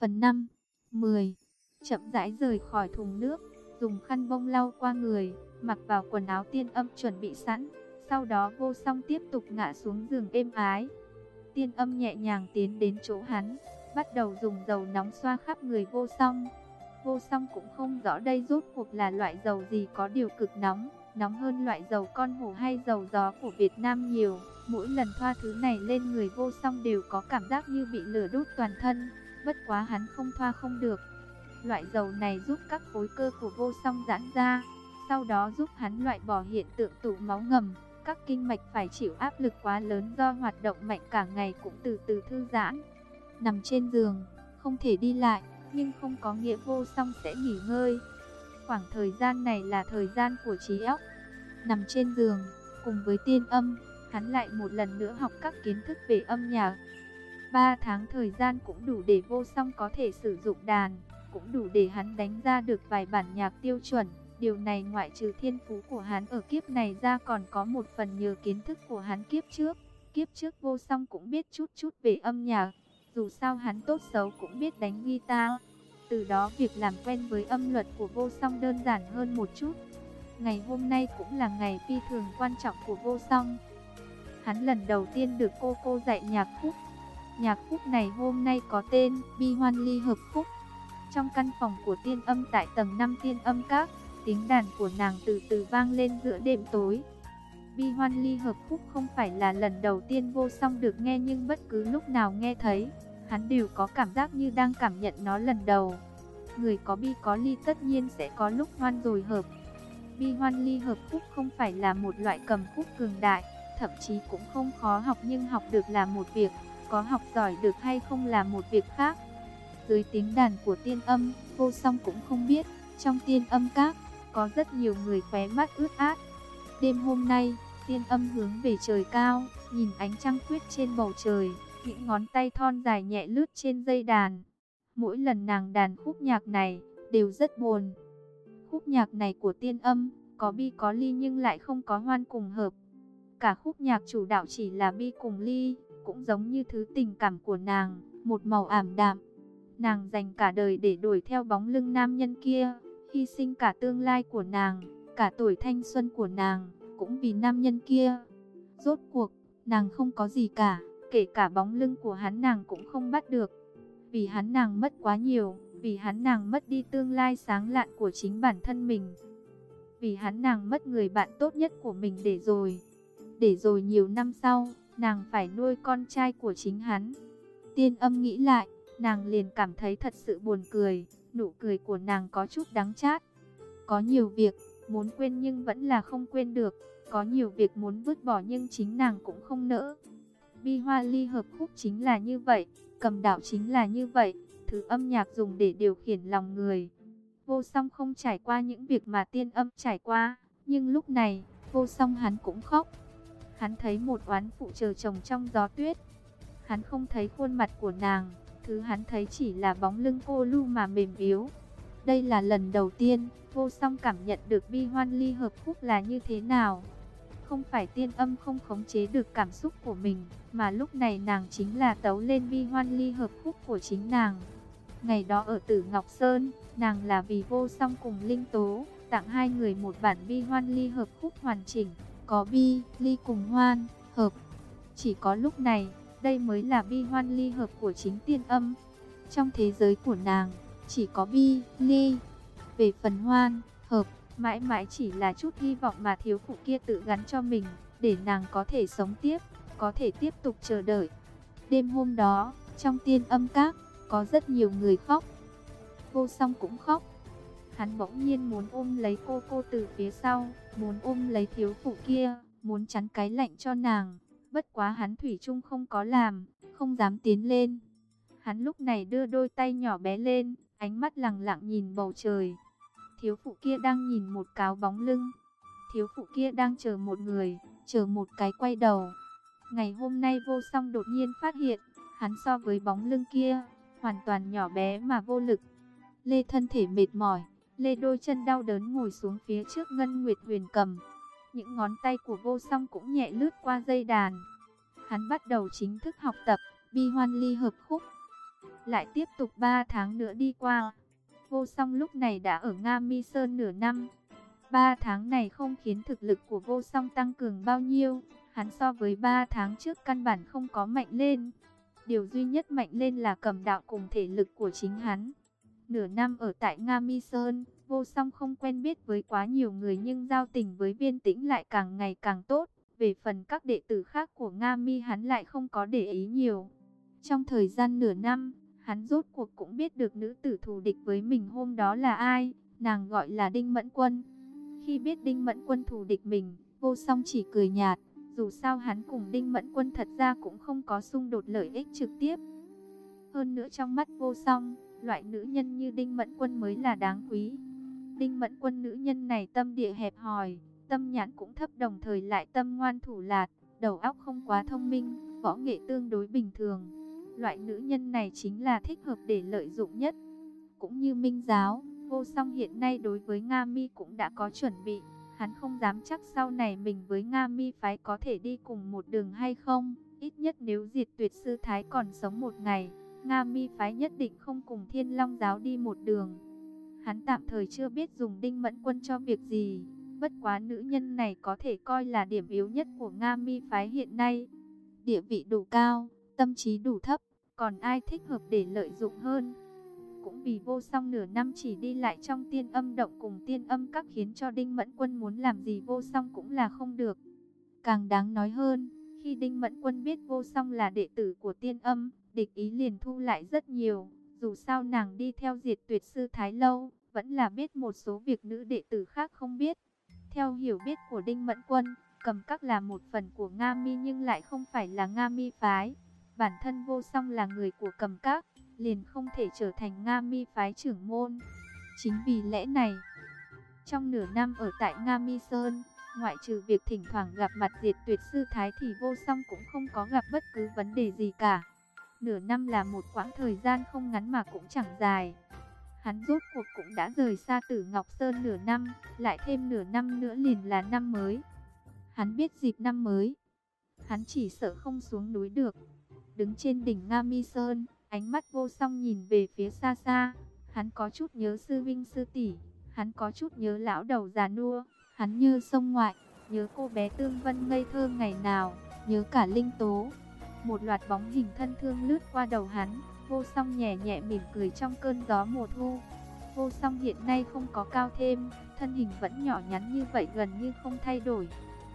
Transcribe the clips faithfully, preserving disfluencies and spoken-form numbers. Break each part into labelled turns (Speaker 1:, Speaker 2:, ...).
Speaker 1: Phần năm, mười. Chậm rãi rời khỏi thùng nước, dùng khăn bông lau qua người, mặc vào quần áo tiên âm chuẩn bị sẵn. Sau đó Vô Song tiếp tục ngã xuống giường êm ái. Tiên âm nhẹ nhàng tiến đến chỗ hắn, bắt đầu dùng dầu nóng xoa khắp người Vô Song. Vô Song cũng không rõ đây rốt cuộc là loại dầu gì có điều cực nóng, nóng hơn loại dầu con hổ hay dầu gió của Việt Nam nhiều. Mỗi lần thoa thứ này lên người Vô Song đều có cảm giác như bị lửa đốt toàn thân, bất quá hắn không thoa không được. Loại dầu này giúp các khối cơ của Vô Song giãn ra, sau đó giúp hắn loại bỏ hiện tượng tụ máu ngầm. Các kinh mạch phải chịu áp lực quá lớn do hoạt động mạnh cả ngày cũng từ từ thư giãn. Nằm trên giường, không thể đi lại, nhưng không có nghĩa Vô Song sẽ nghỉ ngơi. Khoảng thời gian này là thời gian của trí óc. Nằm trên giường, cùng với tiên âm, hắn lại một lần nữa học các kiến thức về âm nhạc. Ba tháng thời gian cũng đủ để Vô Song có thể sử dụng đàn, cũng đủ để hắn đánh ra được vài bản nhạc tiêu chuẩn. Điều này ngoại trừ thiên phú của hắn ở kiếp này ra còn có một phần nhờ kiến thức của hắn kiếp trước. Kiếp trước Vô Song cũng biết chút chút về âm nhạc, dù sao hắn tốt xấu cũng biết đánh guitar. Từ đó việc làm quen với âm luật của Vô Song đơn giản hơn một chút. Ngày hôm nay cũng là ngày phi thường quan trọng của Vô Song. Hắn lần đầu tiên được cô cô dạy nhạc khúc. Nhạc khúc này hôm nay có tên Bi Hoan Ly Hợp Khúc. Trong căn phòng của tiên âm tại tầng năm tiên âm các, tiếng đàn của nàng từ từ vang lên giữa đêm tối. Bi Hoan Ly Hợp Khúc không phải là lần đầu tiên Vô Song được nghe, nhưng bất cứ lúc nào nghe thấy, hắn đều có cảm giác như đang cảm nhận nó lần đầu. Người có bi có ly tất nhiên sẽ có lúc hoan rồi hợp. Bi Hoan Ly Hợp Khúc không phải là một loại cầm khúc cường đại, thậm chí cũng không khó học, nhưng học được là một việc, có học giỏi được hay không là một việc khác. Dưới tiếng đàn của tiên âm, Vô Song cũng không biết, trong tiên âm các, có rất nhiều người khóe mắt ướt át. Đêm hôm nay, tiên âm hướng về trời cao, nhìn ánh trăng khuyết trên bầu trời, những ngón tay thon dài nhẹ lướt trên dây đàn. Mỗi lần nàng đàn khúc nhạc này, đều rất buồn. Khúc nhạc này của tiên âm, có bi có ly nhưng lại không có hoan cùng hợp. Cả khúc nhạc chủ đạo chỉ là bi cùng ly, cũng giống như thứ tình cảm của nàng, một màu ảm đạm. Nàng dành cả đời để đuổi theo bóng lưng nam nhân kia, hy sinh cả tương lai của nàng, cả tuổi thanh xuân của nàng, cũng vì nam nhân kia. Rốt cuộc, nàng không có gì cả, kể cả bóng lưng của hắn nàng cũng không bắt được. Vì hắn nàng mất quá nhiều, vì hắn nàng mất đi tương lai sáng lạn của chính bản thân mình. Vì hắn nàng mất người bạn tốt nhất của mình để rồi. Để rồi nhiều năm sau, nàng phải nuôi con trai của chính hắn. Tiên âm nghĩ lại, nàng liền cảm thấy thật sự buồn cười, nụ cười của nàng có chút đắng chát. Có nhiều việc muốn quên nhưng vẫn là không quên được, có nhiều việc muốn vứt bỏ nhưng chính nàng cũng không nỡ. Bi Hoa Ly Hợp Khúc chính là như vậy, cầm đạo chính là như vậy, thứ âm nhạc dùng để điều khiển lòng người. Vô Song không trải qua những việc mà tiên âm trải qua, nhưng lúc này, Vô Song hắn cũng khóc. Hắn thấy một oán phụ chờ chồng trong gió tuyết. Hắn không thấy khuôn mặt của nàng, thứ hắn thấy chỉ là bóng lưng cô lu mà mềm yếu. Đây là lần đầu tiên Vô Song cảm nhận được Bi Hoan Ly Hợp Khúc là như thế nào. Không phải tiên âm không khống chế được cảm xúc của mình, mà lúc này nàng chính là tấu lên Bi Hoan Ly Hợp Khúc của chính nàng. Ngày đó ở Tử Ngọc Sơn, nàng là vì Vô Song cùng Linh Tố tặng hai người một bản Bi Hoan Ly Hợp Khúc hoàn chỉnh, có bi, ly cùng hoan, hợp. Chỉ có lúc này, đây mới là Bi Hoan Ly Hợp của chính tiên âm. Trong thế giới của nàng, chỉ có bi, ly. Về phần hoan, hợp, mãi mãi chỉ là chút hy vọng mà thiếu phụ kia tự gắn cho mình, để nàng có thể sống tiếp, có thể tiếp tục chờ đợi. Đêm hôm đó, trong tiên âm các, có rất nhiều người khóc. Vô Song cũng khóc. Hắn bỗng nhiên muốn ôm lấy cô cô từ phía sau, muốn ôm lấy thiếu phụ kia, muốn chắn cái lạnh cho nàng. Bất quá hắn thủy chung không có làm, không dám tiến lên. Hắn lúc này đưa đôi tay nhỏ bé lên, ánh mắt lẳng lặng nhìn bầu trời. Thiếu phụ kia đang nhìn một cáo bóng lưng. Thiếu phụ kia đang chờ một người, chờ một cái quay đầu. Ngày hôm nay Vô Song đột nhiên phát hiện, hắn so với bóng lưng kia, hoàn toàn nhỏ bé mà vô lực. Lê thân thể mệt mỏi, Lê đôi chân đau đớn ngồi xuống phía trước Ngân Nguyệt Huyền cầm. Những ngón tay của Vô Song cũng nhẹ lướt qua dây đàn. Hắn bắt đầu chính thức học tập Bi Hoan Ly Hợp Khúc. Lại tiếp tục ba tháng nữa đi qua. Vô Song lúc này đã ở Nga Mi Sơn nửa năm. Ba tháng này không khiến thực lực của Vô Song tăng cường bao nhiêu. Hắn so với ba tháng trước căn bản không có mạnh lên. Điều duy nhất mạnh lên là cầm đạo cùng thể lực của chính hắn. Nửa năm ở tại Nga Mi Sơn, Vô Song không quen biết với quá nhiều người nhưng giao tình với Viên Tĩnh lại càng ngày càng tốt. Về phần các đệ tử khác của Nga Mi hắn lại không có để ý nhiều. Trong thời gian nửa năm, hắn rốt cuộc cũng biết được nữ tử thù địch với mình hôm đó là ai. Nàng gọi là Đinh Mẫn Quân. Khi biết Đinh Mẫn Quân thù địch mình, Vô Song chỉ cười nhạt. Dù sao hắn cùng Đinh Mẫn Quân thật ra cũng không có xung đột lợi ích trực tiếp. Hơn nữa trong mắt Vô Song, loại nữ nhân như Đinh Mẫn Quân mới là đáng quý. Đinh Mẫn Quân nữ nhân này tâm địa hẹp hòi, tâm nhãn cũng thấp đồng thời lại tâm ngoan thủ lạt, đầu óc không quá thông minh, võ nghệ tương đối bình thường. Loại nữ nhân này chính là thích hợp để lợi dụng nhất. Cũng như Minh Giáo, Vô Song hiện nay đối với Nga Mi cũng đã có chuẩn bị. Hắn không dám chắc sau này mình với Nga Mi phái có thể đi cùng một đường hay không. Ít nhất nếu Diệt Tuyệt Sư Thái còn sống một ngày, Nga Mi phái nhất định không cùng Thiên Long Giáo đi một đường. Hắn tạm thời chưa biết dùng Đinh Mẫn Quân cho việc gì. Bất quá nữ nhân này có thể coi là điểm yếu nhất của Nga Mi phái hiện nay. Địa vị đủ cao, tâm trí đủ thấp, còn ai thích hợp để lợi dụng hơn. Cũng vì Vô Song nửa năm chỉ đi lại trong Tiên Âm Động cùng Tiên Âm Các khiến cho Đinh Mẫn Quân muốn làm gì Vô Song cũng là không được. Càng đáng nói hơn, khi Đinh Mẫn Quân biết Vô Song là đệ tử của Tiên Âm, địch ý liền thu lại rất nhiều. Dù sao nàng đi theo Diệt Tuyệt Sư Thái lâu, vẫn là biết một số việc nữ đệ tử khác không biết. Theo hiểu biết của Đinh Mẫn Quân, Cầm Các là một phần của Nga Mi nhưng lại không phải là Nga Mi phái. Bản thân Vô Song là người của Cầm Các, liền không thể trở thành Nga Mi phái trưởng môn. Chính vì lẽ này, trong nửa năm ở tại Nga Mi Sơn, ngoại trừ việc thỉnh thoảng gặp mặt Diệt Tuyệt Sư Thái thì Vô Song cũng không có gặp bất cứ vấn đề gì cả. Nửa năm là một quãng thời gian không ngắn mà cũng chẳng dài. Hắn rốt cuộc cũng đã rời xa Tử Ngọc Sơn nửa năm, lại thêm nửa năm nữa liền là năm mới. Hắn biết dịp năm mới, hắn chỉ sợ không xuống núi được. Đứng trên đỉnh Nga Mi Sơn, ánh mắt Vô Song nhìn về phía xa xa. Hắn có chút nhớ sư vinh sư tỷ, hắn có chút nhớ lão đầu già nua, hắn như sông ngoại, nhớ cô bé Tương Vân ngây thơ ngày nào, nhớ cả Linh Tố. Một loạt bóng hình thân thương lướt qua đầu hắn, Vô Song nhẹ nhẹ mỉm cười trong cơn gió mùa thu. Vô Song hiện nay không có cao thêm, thân hình vẫn nhỏ nhắn như vậy gần như không thay đổi.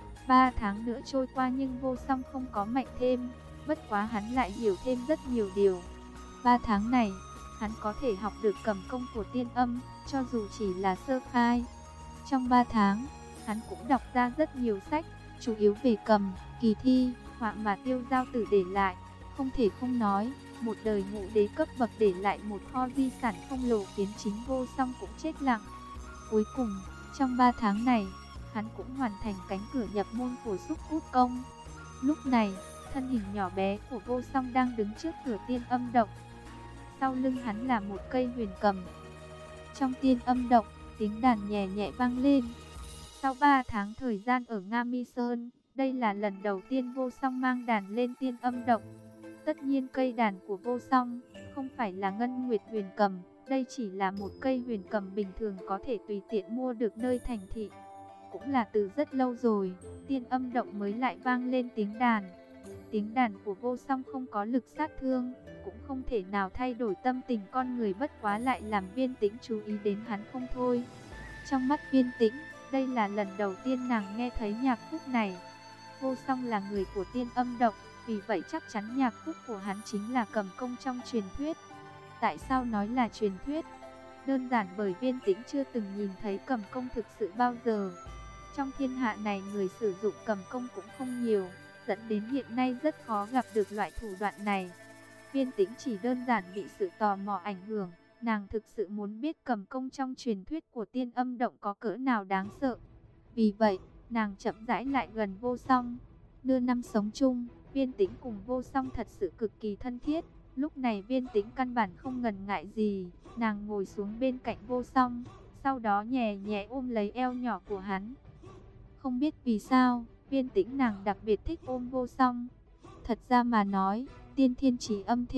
Speaker 1: Ba tháng nữa trôi qua nhưng Vô Song không có mạnh thêm, bất quá hắn lại hiểu thêm rất nhiều điều. Ba tháng này, hắn có thể học được cầm công của Tiên Âm, cho dù chỉ là sơ khai. Trong ba tháng, hắn cũng đọc ra rất nhiều sách, chủ yếu về cầm, kỳ thi, họa mà Tiêu Giao Tử để lại. Không thể không nói, một đời ngũ đế cấp bậc để lại một kho di sản khổng lồ khiến chính Vô Song cũng chết lặng. Cuối cùng, trong ba tháng này, hắn cũng hoàn thành cánh cửa nhập môn của Xúc Cút Công. Lúc này, thân hình nhỏ bé của Vô Song đang đứng trước cửa Tiên Âm Động. Sau lưng hắn là một cây huyền cầm. Trong Tiên Âm Động, tiếng đàn nhẹ nhẹ vang lên. Sau ba tháng thời gian ở Nga Mi Sơn, đây là lần đầu tiên Vô Song mang đàn lên Tiên Âm Động. Tất nhiên cây đàn của Vô Song không phải là ngân nguyệt huyền cầm, đây chỉ là một cây huyền cầm bình thường có thể tùy tiện mua được nơi thành thị. Cũng là từ rất lâu rồi, Tiên Âm Động mới lại vang lên tiếng đàn. Tiếng đàn của Vô Song không có lực sát thương, cũng không thể nào thay đổi tâm tình con người, bất quá lại làm Viên Tĩnh chú ý đến hắn không thôi. Trong mắt Viên Tĩnh, đây là lần đầu tiên nàng nghe thấy nhạc khúc này. Vô Song là người của Tiên Âm Động, vì vậy chắc chắn nhạc khúc của hắn chính là cầm công trong truyền thuyết. Tại sao nói là truyền thuyết? Đơn giản bởi Viên Tĩnh chưa từng nhìn thấy cầm công thực sự bao giờ. Trong thiên hạ này người sử dụng cầm công cũng không nhiều, dẫn đến hiện nay rất khó gặp được loại thủ đoạn này. Viên Tĩnh chỉ đơn giản bị sự tò mò ảnh hưởng, nàng thực sự muốn biết cầm công trong truyền thuyết của Tiên Âm Động có cỡ nào đáng sợ. Vì vậy, nàng chậm rãi lại gần Vô Song. Nửa năm sống chung, Viên Tĩnh cùng Vô Song thật sự cực kỳ thân thiết. Lúc này Viên Tĩnh căn bản không ngần ngại gì, nàng ngồi xuống bên cạnh Vô Song, sau đó nhẹ nhẹ ôm lấy eo nhỏ của hắn. Không biết vì sao, Viên Tĩnh nàng đặc biệt thích ôm Vô Song. Thật ra mà nói, tiên thiên chí âm thể,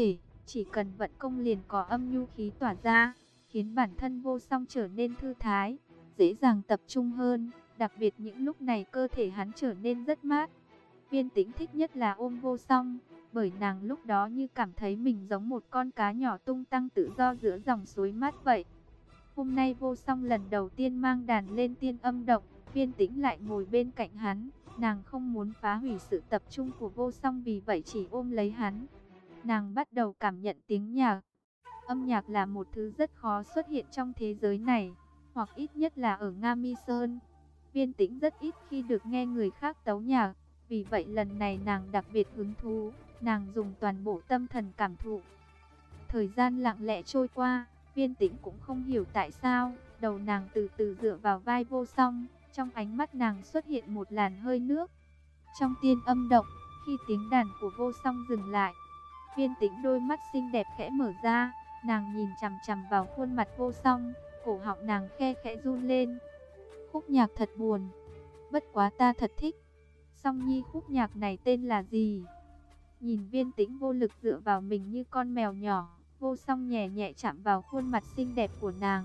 Speaker 1: chỉ cần vận công liền có âm nhu khí tỏa ra, khiến bản thân Vô Song trở nên thư thái, dễ dàng tập trung hơn, đặc biệt những lúc này cơ thể hắn trở nên rất mát. Viên Tĩnh thích nhất là ôm Vô Song, bởi nàng lúc đó như cảm thấy mình giống một con cá nhỏ tung tăng tự do giữa dòng suối mát vậy. Hôm nay Vô Song lần đầu tiên mang đàn lên Tiên Âm Động, Viên Tĩnh lại ngồi bên cạnh hắn, nàng không muốn phá hủy sự tập trung của Vô Song, vì vậy chỉ ôm lấy hắn. Nàng bắt đầu cảm nhận tiếng nhạc. Âm nhạc là một thứ rất khó xuất hiện trong thế giới này, hoặc ít nhất là ở Nga Mi Sơn. Viên Tĩnh rất ít khi được nghe người khác tấu nhạc, vì vậy lần này nàng đặc biệt hứng thú, nàng dùng toàn bộ tâm thần cảm thụ. Thời gian lặng lẽ trôi qua, Viên Tĩnh cũng không hiểu tại sao, đầu nàng từ từ dựa vào vai Vô Song, trong ánh mắt nàng xuất hiện một làn hơi nước. Trong Tiên Âm Động, khi tiếng đàn của Vô Song dừng lại, Viên Tĩnh đôi mắt xinh đẹp khẽ mở ra, nàng nhìn chằm chằm vào khuôn mặt Vô Song, cổ họng nàng khe khẽ run lên. Khúc nhạc thật buồn, bất quá ta thật thích. Song Nhi, khúc nhạc này tên là gì? Nhìn Viên Tĩnh vô lực dựa vào mình như con mèo nhỏ, Vô Song nhẹ nhẹ chạm vào khuôn mặt xinh đẹp của nàng.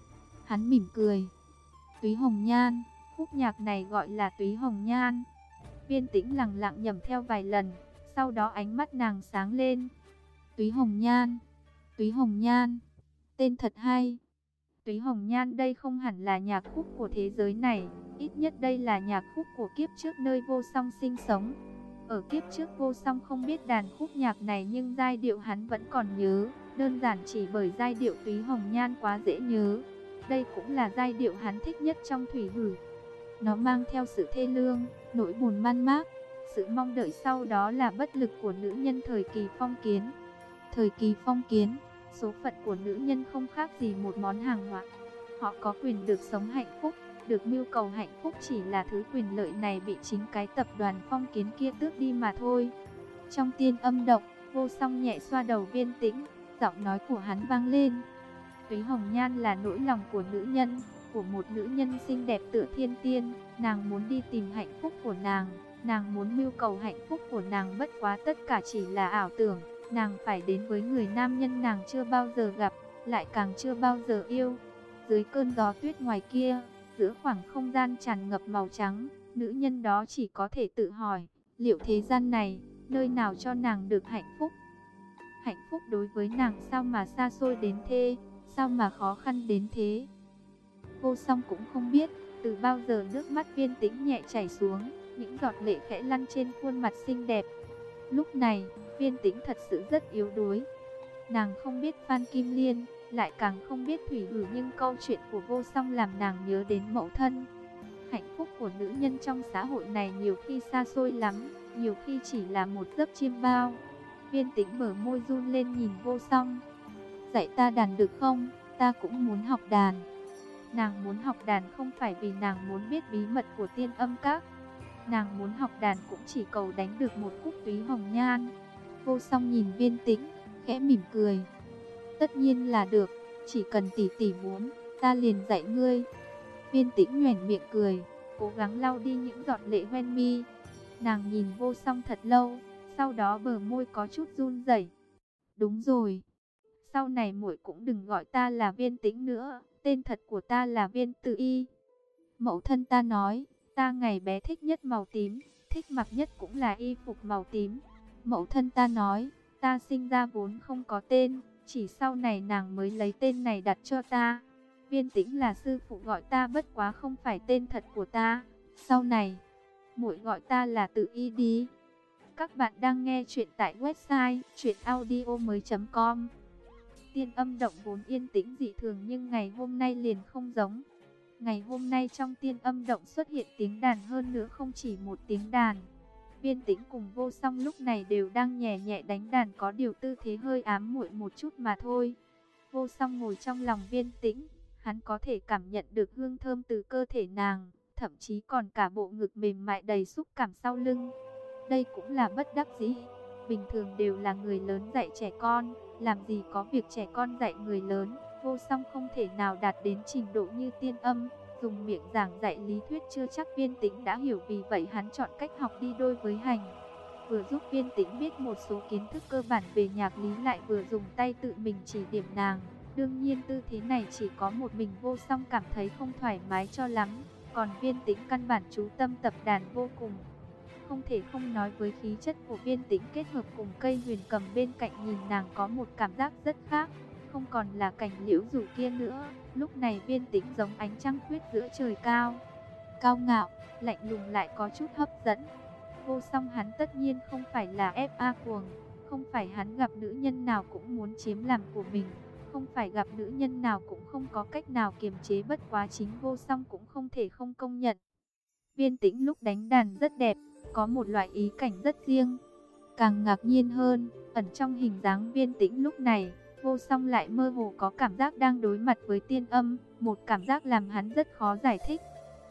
Speaker 1: Hắn mỉm cười. Túy Hồng Nhan, khúc nhạc này gọi là Túy Hồng Nhan. Viên Tĩnh lặng lặng nhẩm theo vài lần, sau đó ánh mắt nàng sáng lên. Túy Hồng Nhan, Túy Hồng Nhan, tên thật hay. Túy Hồng Nhan đây không hẳn là nhạc khúc của thế giới này, ít nhất đây là nhạc khúc của kiếp trước nơi Vô Song sinh sống. Ở kiếp trước Vô Song không biết đàn khúc nhạc này, nhưng giai điệu hắn vẫn còn nhớ, đơn giản chỉ bởi giai điệu Túy Hồng Nhan quá dễ nhớ. Đây cũng là giai điệu hắn thích nhất trong thủy hử. Nó mang theo sự thê lương, nỗi buồn man mác, sự mong đợi, sau đó là bất lực của nữ nhân thời kỳ phong kiến. Thời kỳ phong kiến, số phận của nữ nhân không khác gì một món hàng hóa. Họ có quyền được sống hạnh phúc, được mưu cầu hạnh phúc, chỉ là thứ quyền lợi này bị chính cái tập đoàn phong kiến kia tước đi mà thôi. Trong Tiên Âm Động, Vô Song nhẹ xoa đầu Viên Tĩnh, giọng nói của hắn vang lên. Túy Hồng Nhan là nỗi lòng của nữ nhân, của một nữ nhân xinh đẹp tựa thiên tiên. Nàng muốn đi tìm hạnh phúc của nàng, nàng muốn mưu cầu hạnh phúc của nàng, bất quá tất cả chỉ là ảo tưởng. Nàng phải đến với người nam nhân nàng chưa bao giờ gặp, lại càng chưa bao giờ yêu. Dưới cơn gió tuyết ngoài kia, giữa khoảng không gian tràn ngập màu trắng, nữ nhân đó chỉ có thể tự hỏi, liệu thế gian này, nơi nào cho nàng được hạnh phúc? Hạnh phúc đối với nàng sao mà xa xôi đến thế, sao mà khó khăn đến thế? Vô Song cũng không biết, từ bao giờ nước mắt Viên Tĩnh nhẹ chảy xuống, những giọt lệ khẽ lăn trên khuôn mặt xinh đẹp. Lúc này, Viên Tĩnh thật sự rất yếu đuối. Nàng không biết Phan Kim Liên, lại càng không biết thủy hử, nhưng câu chuyện của Vô Song làm nàng nhớ đến mẫu thân. Hạnh phúc của nữ nhân trong xã hội này nhiều khi xa xôi lắm, nhiều khi chỉ là một giấc chiêm bao. Viên Tĩnh mở môi run lên nhìn Vô Song. Dạy ta đàn được không? Ta cũng muốn học đàn. Nàng muốn học đàn không phải vì nàng muốn biết bí mật của Tiên Âm Các. Nàng muốn học đàn cũng chỉ cầu đánh được một khúc Túy Hồng Nhan. Vô Song nhìn Viên Tĩnh, khẽ mỉm cười. Tất nhiên là được, chỉ cần tỷ tỷ muốn, ta liền dạy ngươi. Viên Tĩnh nhoẻn miệng cười, cố gắng lau đi những giọt lệ hoen mi. Nàng nhìn Vô Song thật lâu, sau đó bờ môi có chút run rẩy. Đúng rồi, sau này muội cũng đừng gọi ta là Viên Tĩnh nữa, tên thật của ta là Viên Tử Y. Mẫu thân ta nói, ta ngày bé thích nhất màu tím, thích mặc nhất cũng là y phục màu tím. Mẫu thân ta nói, ta sinh ra vốn không có tên, chỉ sau này nàng mới lấy tên này đặt cho ta. Viên Tĩnh là sư phụ gọi ta, bất quá không phải tên thật của ta. Sau này, muội gọi ta là Tử Y đi. Các bạn đang nghe chuyện tại website truyện audio mới chấm com. Tiên Âm Động vốn yên tĩnh dị thường, nhưng ngày hôm nay liền không giống. Ngày hôm nay trong Tiên Âm Động xuất hiện tiếng đàn, hơn nữa không chỉ một tiếng đàn. Viên Tĩnh cùng Vô Song lúc này đều đang nhẹ nhẹ đánh đàn, có điều tư thế hơi ám muội một chút mà thôi. Vô Song ngồi trong lòng Viên Tĩnh, hắn có thể cảm nhận được hương thơm từ cơ thể nàng, thậm chí còn cả bộ ngực mềm mại đầy xúc cảm sau lưng. Đây cũng là bất đắc dĩ, bình thường đều là người lớn dạy trẻ con, làm gì có việc trẻ con dạy người lớn. Vô Song không thể nào đạt đến trình độ như Tiên Âm, dùng miệng giảng dạy lý thuyết chưa chắc Viên Tĩnh đã hiểu, vì vậy hắn chọn cách học đi đôi với hành. vừa giúp Viên Tĩnh biết một số kiến thức cơ bản về nhạc lý, lại vừa dùng tay tự mình chỉ điểm nàng. Đương nhiên tư thế này chỉ có một mình Vô Song cảm thấy không thoải mái cho lắm, còn Viên Tĩnh căn bản chú tâm tập đàn vô cùng. Không thể không nói với khí chất của Viên Tĩnh kết hợp cùng cây huyền cầm bên cạnh, nhìn nàng có một cảm giác rất khác, không còn là cảnh liễu rủ kia nữa. Lúc này Viên Tĩnh giống ánh trăng khuyết giữa trời cao, cao ngạo, lạnh lùng lại có chút hấp dẫn. Vô Song hắn tất nhiên không phải là ép a cuồng, không phải hắn gặp nữ nhân nào cũng muốn chiếm làm của mình, không phải gặp nữ nhân nào cũng không có cách nào kiềm chế, bất quá chính Vô Song cũng không thể không công nhận. Viên Tĩnh lúc đánh đàn rất đẹp, có một loại ý cảnh rất riêng. Càng ngạc nhiên hơn, ẩn trong hình dáng Viên Tĩnh lúc này, Vô Song lại mơ hồ có cảm giác đang đối mặt với tiên âm, một cảm giác làm hắn rất khó giải thích.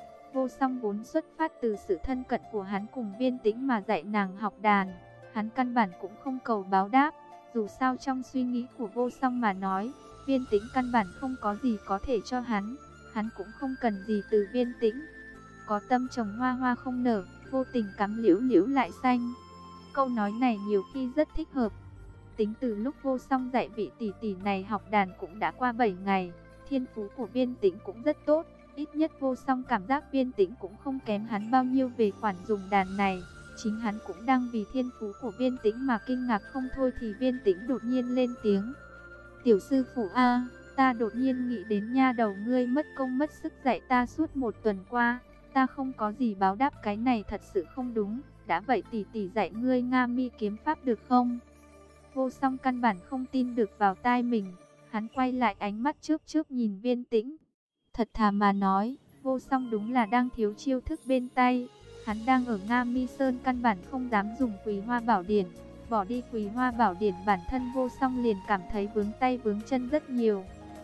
Speaker 1: Vô Song vốn xuất phát từ sự thân cận của hắn cùng Viên Tĩnh mà dạy nàng học đàn, hắn căn bản cũng không cầu báo đáp. Dù sao trong suy nghĩ của Vô Song mà nói, Viên Tĩnh căn bản không có gì có thể cho hắn, hắn cũng không cần gì từ Viên Tĩnh. Có tâm trồng hoa hoa không nở, vô tình cắm liễu liễu lại xanh. Câu nói này nhiều khi rất thích hợp. Tính từ lúc Vô Song dạy vị tỷ tỷ này học đàn cũng đã qua bảy ngày, thiên phú của Viên Tĩnh cũng rất tốt. Ít nhất Vô Song cảm giác Viên Tĩnh cũng không kém hắn bao nhiêu về khoản dùng đàn này. Chính hắn cũng đang vì thiên phú của Viên Tĩnh mà kinh ngạc không thôi, thì Viên Tĩnh đột nhiên lên tiếng. Tiểu sư phụ a, ta đột nhiên nghĩ đến nha đầu ngươi mất công mất sức dạy ta suốt một tuần qua. Ta không có gì báo đáp, cái này thật sự không đúng. Đã vậy tỷ tỷ dạy ngươi Nga Mi kiếm pháp được không? Vô Song căn bản không tin được vào tai mình. Hắn quay lại ánh mắt chớp chớp nhìn Viên Tĩnh. Thật thà mà nói, Vô Song đúng là đang thiếu chiêu thức bên tay. Hắn đang ở Nga Mi Sơn căn bản không dám dùng Quý Hoa Bảo Điển. Bỏ đi Quý Hoa Bảo Điển, bản thân Vô Song liền cảm thấy vướng tay vướng chân rất nhiều.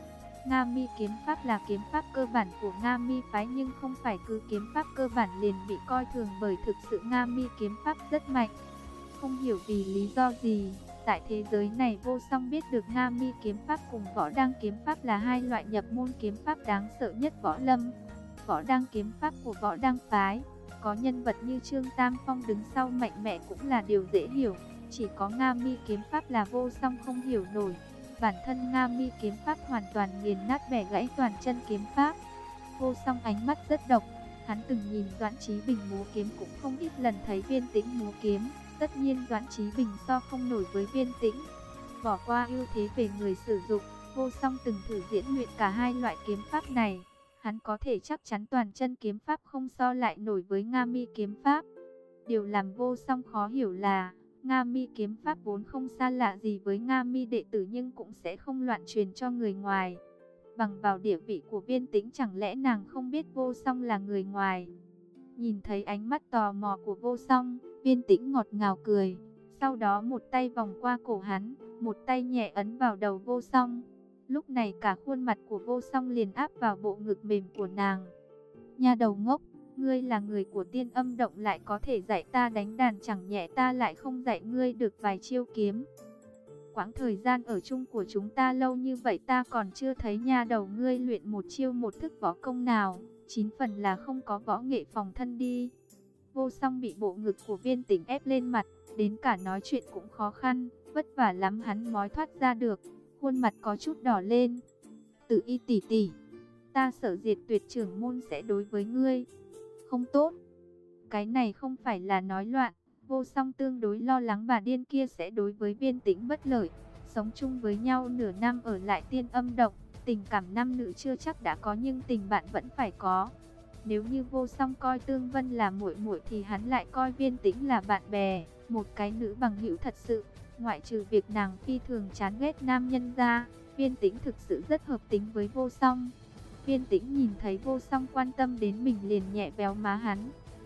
Speaker 1: Nga Mi kiếm pháp là kiếm pháp cơ bản của Nga Mi phái, nhưng không phải cứ kiếm pháp cơ bản liền bị coi thường, bởi thực sự Nga Mi kiếm pháp rất mạnh. Không hiểu vì lý do gì, tại thế giới này Vô Song biết được Nga Mi kiếm pháp cùng Võ Đăng kiếm pháp là hai loại nhập môn kiếm pháp đáng sợ nhất võ lâm. Võ Đăng kiếm pháp của Võ Đăng phái có nhân vật như Trương Tam Phong đứng sau mạnh mẽ cũng là điều dễ hiểu, chỉ có Nga Mi kiếm pháp là Vô Song không hiểu nổi. Bản thân Nga Mi kiếm pháp hoàn toàn nghiền nát bẻ gãy toàn chân kiếm pháp. Vô Song ánh mắt rất độc, hắn từng nhìn Doãn Chí Bình múa kiếm, cũng không ít lần thấy Viên Tĩnh múa kiếm. Tất nhiên Doãn Chí Bình so không nổi với Viên Tĩnh. Bỏ qua ưu thế về người sử dụng, Vô Song từng thử diễn luyện cả hai loại kiếm pháp này. Hắn có thể chắc chắn toàn chân kiếm pháp không so lại nổi với Nga Mi kiếm pháp. Điều làm Vô Song khó hiểu là Nga Mi kiếm pháp vốn không xa lạ gì với Nga Mi đệ tử, nhưng cũng sẽ không loạn truyền cho người ngoài. Bằng vào địa vị của Viên Tĩnh, chẳng lẽ nàng không biết Vô Song là người ngoài? Nhìn thấy ánh mắt tò mò của Vô Song, Viên Tĩnh ngọt ngào cười, sau đó một tay vòng qua cổ hắn, một tay nhẹ ấn vào đầu Vô Song. Lúc này cả khuôn mặt của Vô Song liền áp vào bộ ngực mềm của nàng. Nha đầu ngốc, ngươi là người của Tiên Âm Động lại có thể dạy ta đánh đàn, chẳng nhẽ ta lại không dạy ngươi được vài chiêu kiếm? Quãng thời gian ở chung của chúng ta lâu như vậy, ta còn chưa thấy nha đầu ngươi luyện một chiêu một thức võ công nào, chín phần là không có võ nghệ phòng thân đi. Vô Song bị bộ ngực của Viên Tĩnh ép lên mặt, đến cả nói chuyện cũng khó khăn, vất vả lắm hắn mới thoát ra được, khuôn mặt có chút đỏ lên. Tử Y tỷ tỷ, ta sợ Diệt Tuyệt trưởng môn sẽ đối với ngươi không tốt. Cái này không phải là nói loạn, Vô Song tương đối lo lắng bà điên kia sẽ đối với Viên Tĩnh bất lợi. Sống chung với nhau nửa năm ở lại Tiên Âm Động, tình cảm nam nữ chưa chắc đã có, nhưng tình bạn vẫn phải có. Nếu như Vô Song coi Tương Vân là muội muội thì hắn lại coi Viên Tĩnh là bạn bè, một cái nữ bằng hữu thật sự. Ngoại trừ việc nàng phi thường chán ghét nam nhân ra, Viên Tĩnh thực sự rất hợp tính với Vô Song. Viên Tĩnh nhìn thấy Vô Song quan tâm đến mình liền nhẹ véo má hắn.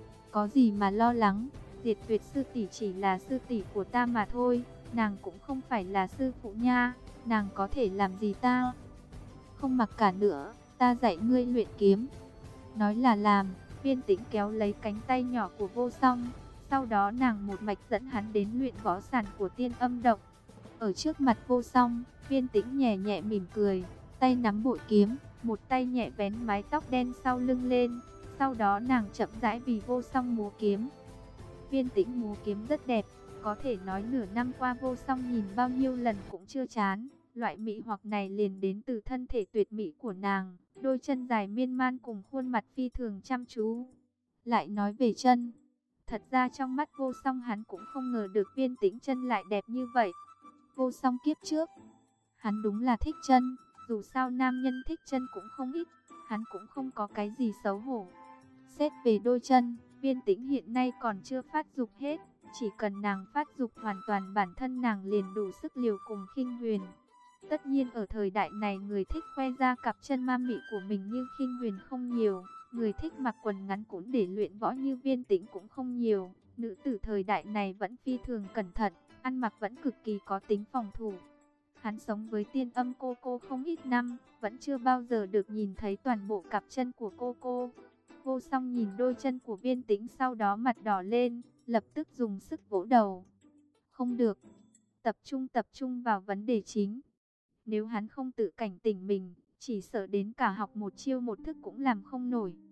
Speaker 1: Có gì mà lo lắng, Diệt Tuyệt sư tỷ chỉ là sư tỷ của ta mà thôi, nàng cũng không phải là sư phụ nha, nàng có thể làm gì ta? Không mặc cả nữa, ta dạy ngươi luyện kiếm. Nói là làm, Viên Tĩnh kéo lấy cánh tay nhỏ của Vô Song, sau đó nàng một mạch dẫn hắn đến luyện võ sàn của Tiên Âm Động. Ở trước mặt Vô Song, Viên Tĩnh nhẹ nhẹ mỉm cười, tay nắm bội kiếm, một tay nhẹ vén mái tóc đen sau lưng lên, sau đó nàng chậm rãi vì Vô Song múa kiếm. Viên Tĩnh múa kiếm rất đẹp, Có thể nói nửa năm qua Vô Song nhìn bao nhiêu lần cũng chưa chán. Loại mị hoặc này liền đến từ thân thể tuyệt mỹ của nàng, đôi chân dài miên man cùng khuôn mặt phi thường chăm chú. Lại nói về chân, thật ra trong mắt Vô Song hắn cũng không ngờ được Viên Tĩnh chân lại đẹp như vậy. Vô Song kiếp trước, hắn đúng là thích chân, dù sao nam nhân thích chân cũng không ít, hắn cũng không có cái gì xấu hổ. Xét về đôi chân, Viên Tĩnh hiện nay còn chưa phát dục hết, chỉ cần nàng phát dục hoàn toàn bản thân nàng liền đủ sức liều cùng Khinh Huyền. Tất nhiên ở thời đại này người thích khoe ra cặp chân ma mị của mình như Khinh Huyền không nhiều, người thích mặc quần ngắn cũn để luyện võ như Viên Tĩnh cũng không nhiều. Nữ tử thời đại này vẫn phi thường cẩn thận, ăn mặc vẫn cực kỳ có tính phòng thủ. Hắn sống với Tiên Âm cô cô không ít năm, vẫn chưa bao giờ được nhìn thấy toàn bộ cặp chân của cô cô. Vô Song nhìn đôi chân của Viên Tĩnh sau đó mặt đỏ lên, lập tức dùng sức vỗ đầu. Không được, tập trung tập trung vào vấn đề chính. Nếu hắn không tự cảnh tỉnh mình, chỉ sợ đến cả học một chiêu một thức cũng làm không nổi.